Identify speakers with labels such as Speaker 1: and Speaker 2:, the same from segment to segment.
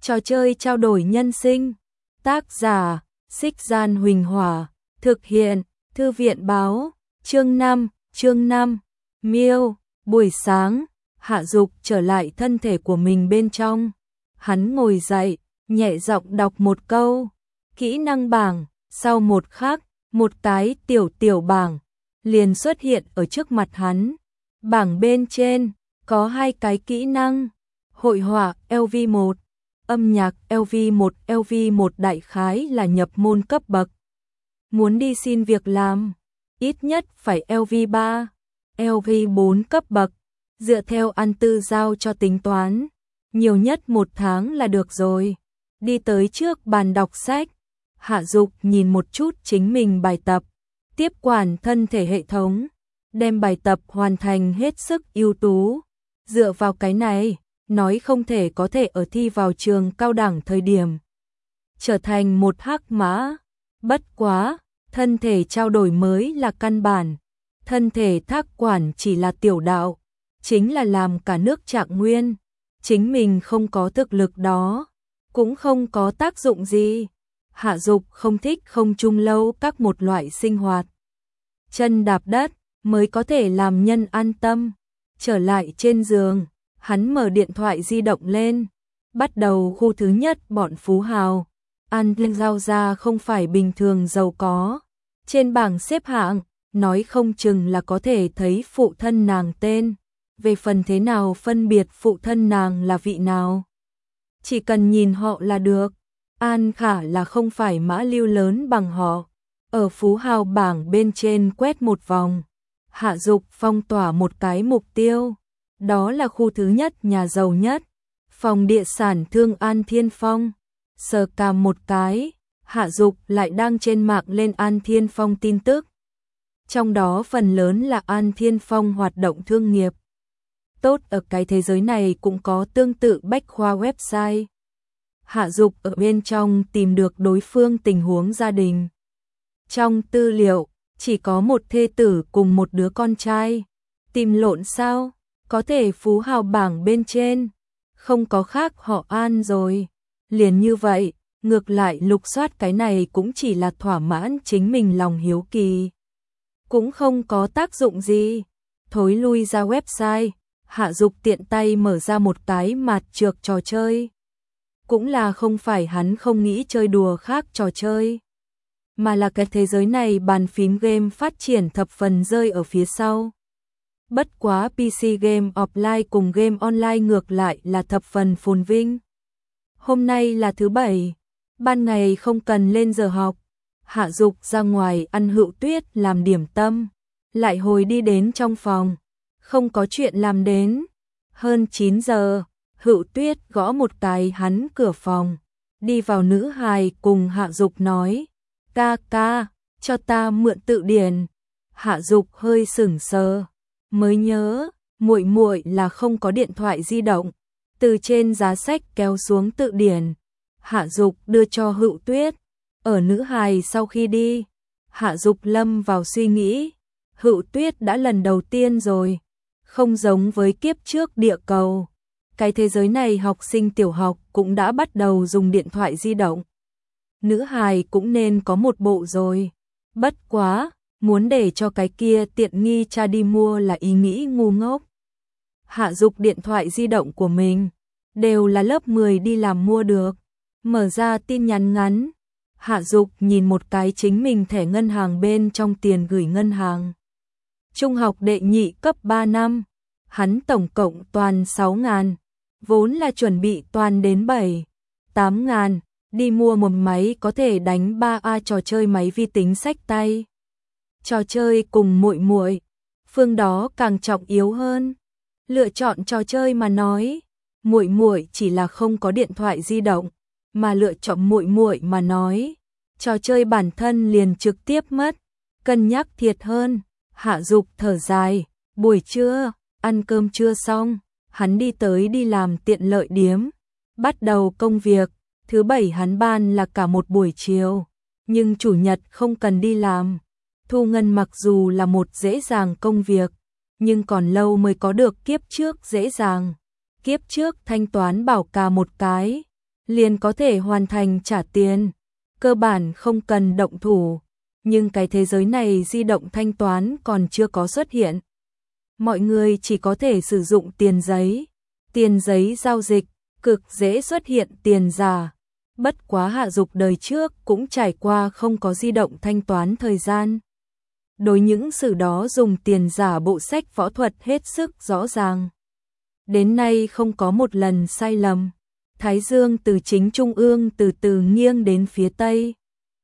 Speaker 1: Trò chơi trao đổi nhân sinh. Tác giả: Xích Gian Huỳnh Hỏa. Thực hiện: Thư viện báo. Chương 5. Miêu. Buổi sáng, Hạ Dục trở lại thân thể của mình bên trong. Hắn ngồi dậy, nhẹ giọng đọc một câu. Kỹ năng bảng. Sau một khắc, một cái tiểu bảng liền xuất hiện ở trước mặt hắn. Bảng bên trên có 2 cái kỹ năng: hội họa LV1, âm nhạc LV1. LV1 đại khái là nhập môn cấp bậc. Muốn đi xin việc làm, ít nhất phải LV3, LV4 cấp bậc. Dựa theo An Tư giao cho tính toán, nhiều nhất 1 tháng là được rồi. Đi tới trước bàn đọc sách, Hạ Dục nhìn một chút chính mình bài tập, tiếp quản thân thể hệ thống, đem bài tập hoàn thành hết sức ưu tú. Dựa vào cái này, nói không thể có thể ở thi vào trường cao đẳng thời điểm trở thành một hắc mã. Bất quá, thân thể trao đổi mới là căn bản, thân thể thác quản chỉ là tiểu đạo, chính là làm cả nước trạng nguyên. Chính mình không có thực lực đó, cũng không có tác dụng gì. Hạ Dục không thích không trung lâu các một loại sinh hoạt. Chân đạp đất mới có thể làm nhân an tâm. Trở lại trên giường, hắn mở điện thoại di động lên, bắt đầu khu thứ nhất bọn phú hào. An giao ra không phải bình thường giàu có. Trên bảng xếp hạng, nói không chừng là có thể thấy phụ thân nàng tên. Về phần thế nào phân biệt phụ thân nàng là vị nào, chỉ cần nhìn họ là được. An Khả là không phải mã lưu lớn bằng họ. Ở phú hào bảng bên trên quét một vòng, Hạ Dục phong tỏa một cái mục tiêu. Đó là khu thứ nhất nhà giàu nhất, phòng địa sản Thương An Thiên Phong. Sờ cằm một cái, Hạ Dục lại đang trên mạng lên An Thiên Phong tin tức. Trong đó phần lớn là An Thiên Phong hoạt động thương nghiệp. Tốt, ở cái thế giới này cũng có tương tự bách khoa website. Hạ Dục ở bên trong tìm được đối phương tình huống gia đình. Trong tư liệu, chỉ có một thê tử cùng một đứa con trai. Tìm lộn sao? Có thể phú hào bảng bên trên không có khác họ An rồi. Liền như vậy, ngược lại lục soát cái này cũng chỉ là thỏa mãn chính mình lòng hiếu kỳ, cũng không có tác dụng gì. Thối lui ra website, Hạ Dục tiện tay mở ra một cái mặt trược trò chơi. Cũng là không phải hắn không nghĩ chơi đùa khác trò chơi, mà là cái thế giới này bàn phím game phát triển thập phần rơi ở phía sau. Bất quá PC game offline cùng game online ngược lại là thập phần phồn vinh. Hôm nay là thứ Bảy, ban ngày không cần lên giờ học. Hạ Dục ra ngoài ăn Hữu Tuyết làm điểm tâm, lại hồi đi đến trong phòng, không có chuyện làm đến. Hơn 9 giờ, Hữu Tuyết gõ một cái hắn cửa phòng. Đi vào nữ hài cùng Hạ Dục nói: "Ca ca, cho ta mượn tự điển." Hạ Dục hơi sững sờ, mới nhớ muội muội là không có điện thoại di động. Từ trên giá sách kéo xuống tự điển, Hạ Dục đưa cho Hữu Tuyết. Ở nữ hài sau khi đi, Hạ Dục lâm vào suy nghĩ. Hữu Tuyết đã lần đầu tiên rồi, không giống với kiếp trước địa cầu. Cái thế giới này học sinh tiểu học cũng đã bắt đầu dùng điện thoại di động. Nữ hài cũng nên có một bộ rồi. Bất quá, muốn để cho cái kia tiện nghi cha đi mua là ý nghĩ ngu ngốc. Hạ Dục điện thoại di động của mình đều là lớp 10 đi làm mua được. Mở ra tin nhắn ngắn, Hạ Dục nhìn một cái chính mình thẻ ngân hàng bên trong tiền gửi ngân hàng. Trung học đệ nhị cấp 3 năm, hắn tổng cộng toàn 6.000, vốn là chuẩn bị toàn đến 7-8.000, đi mua một máy có thể đánh 3A trò chơi máy vi tính xách tay. Trò chơi cùng muội muội, phương đó càng trọng yếu hơn. Lựa chọn trò chơi mà nói, muội muội chỉ là không có điện thoại di động, mà lựa chọn muội muội mà nói, trò chơi bản thân liền trực tiếp mất. Cân nhắc thiệt hơn. Hạ Dục thở dài, buổi trưa, ăn cơm trưa xong, hắn đi tới đi làm tiện lợi điếm, bắt đầu công việc. Thứ Bảy hắn ban là cả một buổi chiều, nhưng chủ nhật không cần đi làm. Thu ngân mặc dù là một dễ dàng công việc, nhưng còn lâu mới có được kiếp trước dễ dàng. Kiếp trước thanh toán bảo cả một cái, liền có thể hoàn thành trả tiền, cơ bản không cần động thủ. Nhưng cái thế giới này di động thanh toán còn chưa có xuất hiện. Mọi người chỉ có thể sử dụng tiền giấy giao dịch, cực dễ xuất hiện tiền giả. Bất quá Hạ Dục đời trước cũng trải qua không có di động thanh toán thời gian. Đối những sự đó dùng tiền giả bộ sách võ thuật hết sức rõ ràng. Đến nay không có một lần sai lầm. Thái dương từ chính trung ương từ từ nghiêng đến phía tây.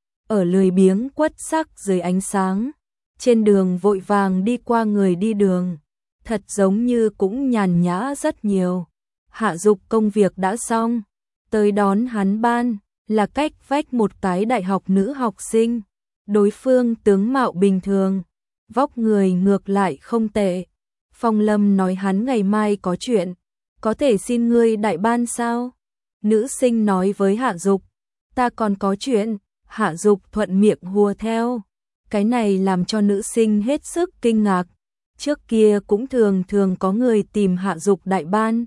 Speaker 1: Ở lười biếng quất sắc dưới ánh sáng, trên đường vội vàng đi qua người đi đường, thật giống như cũng nhàn nhã rất nhiều. Hạ Dục công việc đã xong, tới đón hắn ban, là cách vách một cái đại học nữ học sinh. Đối phương tướng mạo bình thường, vóc người ngược lại không tệ. Phong Lâm nói hắn ngày mai có chuyện, có thể xin ngươi đại ban sao? Nữ sinh nói với Hạ Dục, ta còn có chuyện. Hạ Dục thuận miệng hùa theo. Cái này làm cho nữ sinh hết sức kinh ngạc. Trước kia cũng thường có người tìm Hạ Dục đại ban.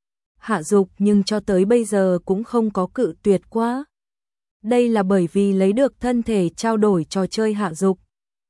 Speaker 1: Hạ Dục nhưng cho tới bây giờ cũng không có cự tuyệt quá. Đây là bởi vì lấy được thân thể trao đổi trò chơi. Hạ Dục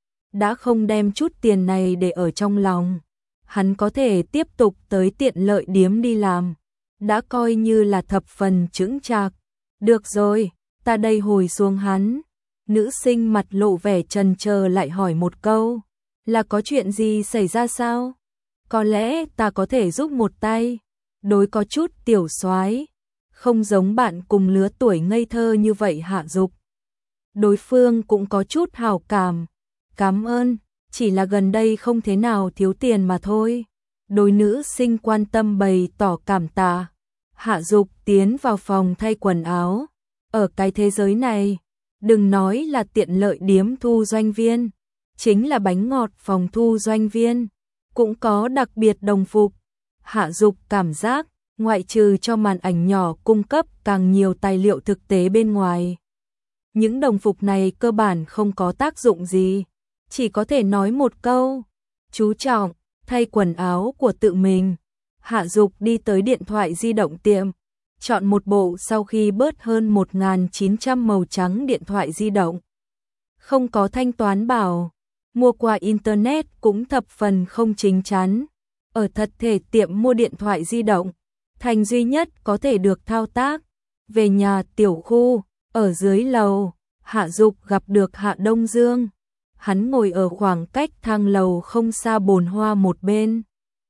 Speaker 1: đã không đem chút tiền này để ở trong lòng. Hắn có thể tiếp tục tới tiện lợi điếm đi làm, đã coi như là thập phần chững chạc. Được rồi, ta đây hồi xuống hắn. Nữ sinh mặt lộ vẻ chần chờ lại hỏi một câu, là có chuyện gì xảy ra sao? Có lẽ ta có thể giúp một tay. Đối có chút tiểu soái, không giống bạn cùng lứa tuổi ngây thơ như vậy. Hạ Dục đối phương cũng có chút hảo cảm. Cảm ơn, chỉ là gần đây không thế nào thiếu tiền mà thôi. Đối nữ sinh quan tâm bày tỏ cảm tạ. Hạ Dục tiến vào phòng thay quần áo. Ở cái thế giới này, đừng nói là tiện lợi điếm thu doanh viên, chính là bánh ngọt phòng thu doanh viên, cũng có đặc biệt đồng phục. Hạ Dục cảm giác, ngoại trừ cho màn ảnh nhỏ cung cấp càng nhiều tài liệu thực tế bên ngoài, những đồng phục này cơ bản không có tác dụng gì, chỉ có thể nói một câu, chú trọng, thay quần áo của tự mình. Hạ Dục đi tới điện thoại di động tiệm, chọn một bộ sau khi bớt hơn 1.900 màu trắng điện thoại di động. Không có thanh toán bảo, mua qua Internet cũng thập phần không chính chắn. Ở thật thể tiệm mua điện thoại di động, thành duy nhất có thể được thao tác. Về nhà tiểu khu, ở dưới lầu, Hạ Dục gặp được Hạ Đông Dương. Hắn ngồi ở khoảng cách thang lầu không xa bồn hoa một bên.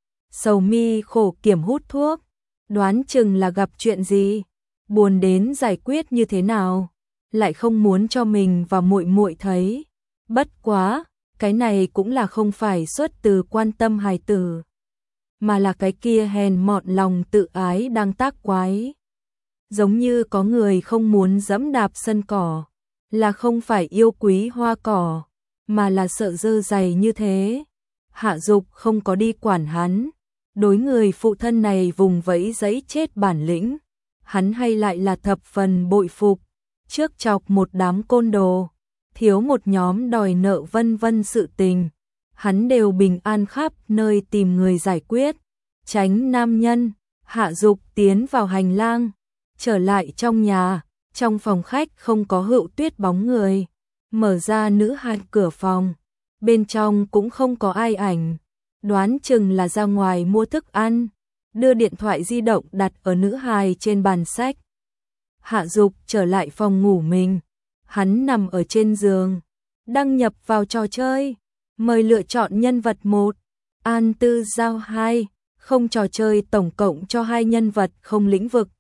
Speaker 1: Sầu mi khổ kiểm hút thuốc, đoán chừng là gặp chuyện gì, buồn đến giải quyết như thế nào, lại không muốn cho mình và muội muội thấy. Bất quá, cái này cũng là không phải xuất từ quan tâm hài tử, mà là cái kia hèn mọn lòng tự ái đang tác quái. Giống như có người không muốn dẫm đạp sân cỏ, là không phải yêu quý hoa cỏ, mà là sợ dơ dày như thế. Hạ Dục không có đi quản hắn. Đối người phụ thân này vùng vẫy giấy chết bản lĩnh, hắn hay lại là thập phần bội phục. Trước chọc một đám côn đồ, thiếu một nhóm đòi nợ vân vân sự tình, hắn đều bình an khắp nơi tìm người giải quyết. Tránh nam nhân, Hạ Dục tiến vào hành lang, trở lại trong nhà, trong phòng khách không có Hữu Tuyết bóng người, mở ra nữ hài cửa phòng, bên trong cũng không có ai ảnh. Đoán chừng là ra ngoài mua thức ăn, đưa điện thoại di động đặt ở nữ hài trên bàn sách. Hạ Dục trở lại phòng ngủ mình, hắn nằm ở trên giường, đăng nhập vào trò chơi, mời lựa chọn nhân vật 1, An Tư Giao 2, không trò chơi tổng cộng cho 2 nhân vật không lĩnh vực.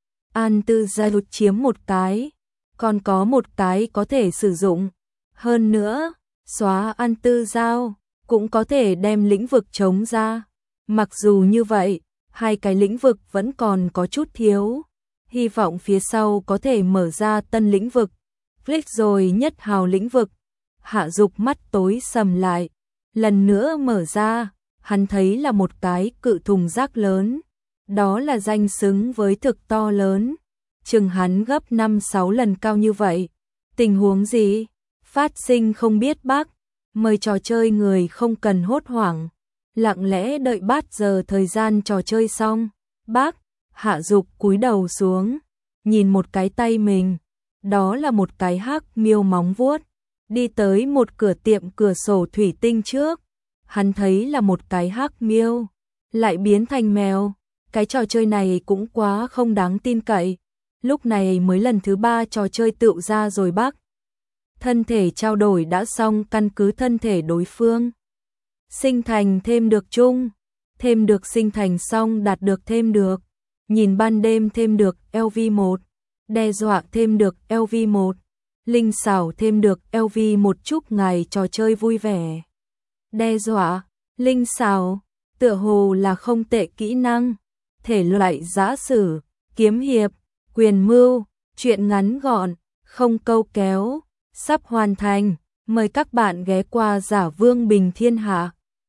Speaker 1: An Tư Giao chiếm một cái, còn có một cái có thể sử dụng. Hơn nữa, xóa An Tư Giao cũng có thể đem lĩnh vực trống ra. Mặc dù như vậy, 2 cái lĩnh vực vẫn còn có chút thiếu. Hy vọng phía sau có thể mở ra tân lĩnh vực. Click rồi nhất hào lĩnh vực. Hạ Dục mắt tối sầm lại. Lần nữa mở ra, hắn thấy là một cái cự thùng rác lớn. Đó là danh xứng với thực to lớn. Chừng hắn gấp 5-6 lần cao như vậy. Tình huống gì? Phát sinh không biết bác. Mời trò chơi người không cần hốt hoảng, lặng lẽ đợi bát giờ thời gian trò chơi xong. Bác, Hạ Dục cúi đầu xuống, nhìn một cái tay mình, đó là một cái hắc miêu móng vuốt, đi tới một cửa tiệm cửa sổ thủy tinh trước, hắn thấy là một cái hắc miêu, lại biến thành mèo, cái trò chơi này cũng quá không đáng tin cậy, lúc này mới lần thứ 3 trò chơi tựu ra rồi bác. Thân thể trao đổi đã xong căn cứ thân thể đối phương. Sinh thành thêm được chung, thêm được sinh thành xong đạt được thêm được, nhìn ban đêm thêm được LV1, đe dọa thêm được LV1, linh xảo thêm được LV1 chúc ngài trò chơi vui vẻ. Đe dọa, linh xảo, tựa hồ là không tệ kỹ năng, thể loại giã sử, kiếm hiệp, quyền mưu, truyện ngắn gọn, không câu kéo, sắp hoàn thành, mời các bạn ghé qua Giả Vương Bình Thiên Hạ.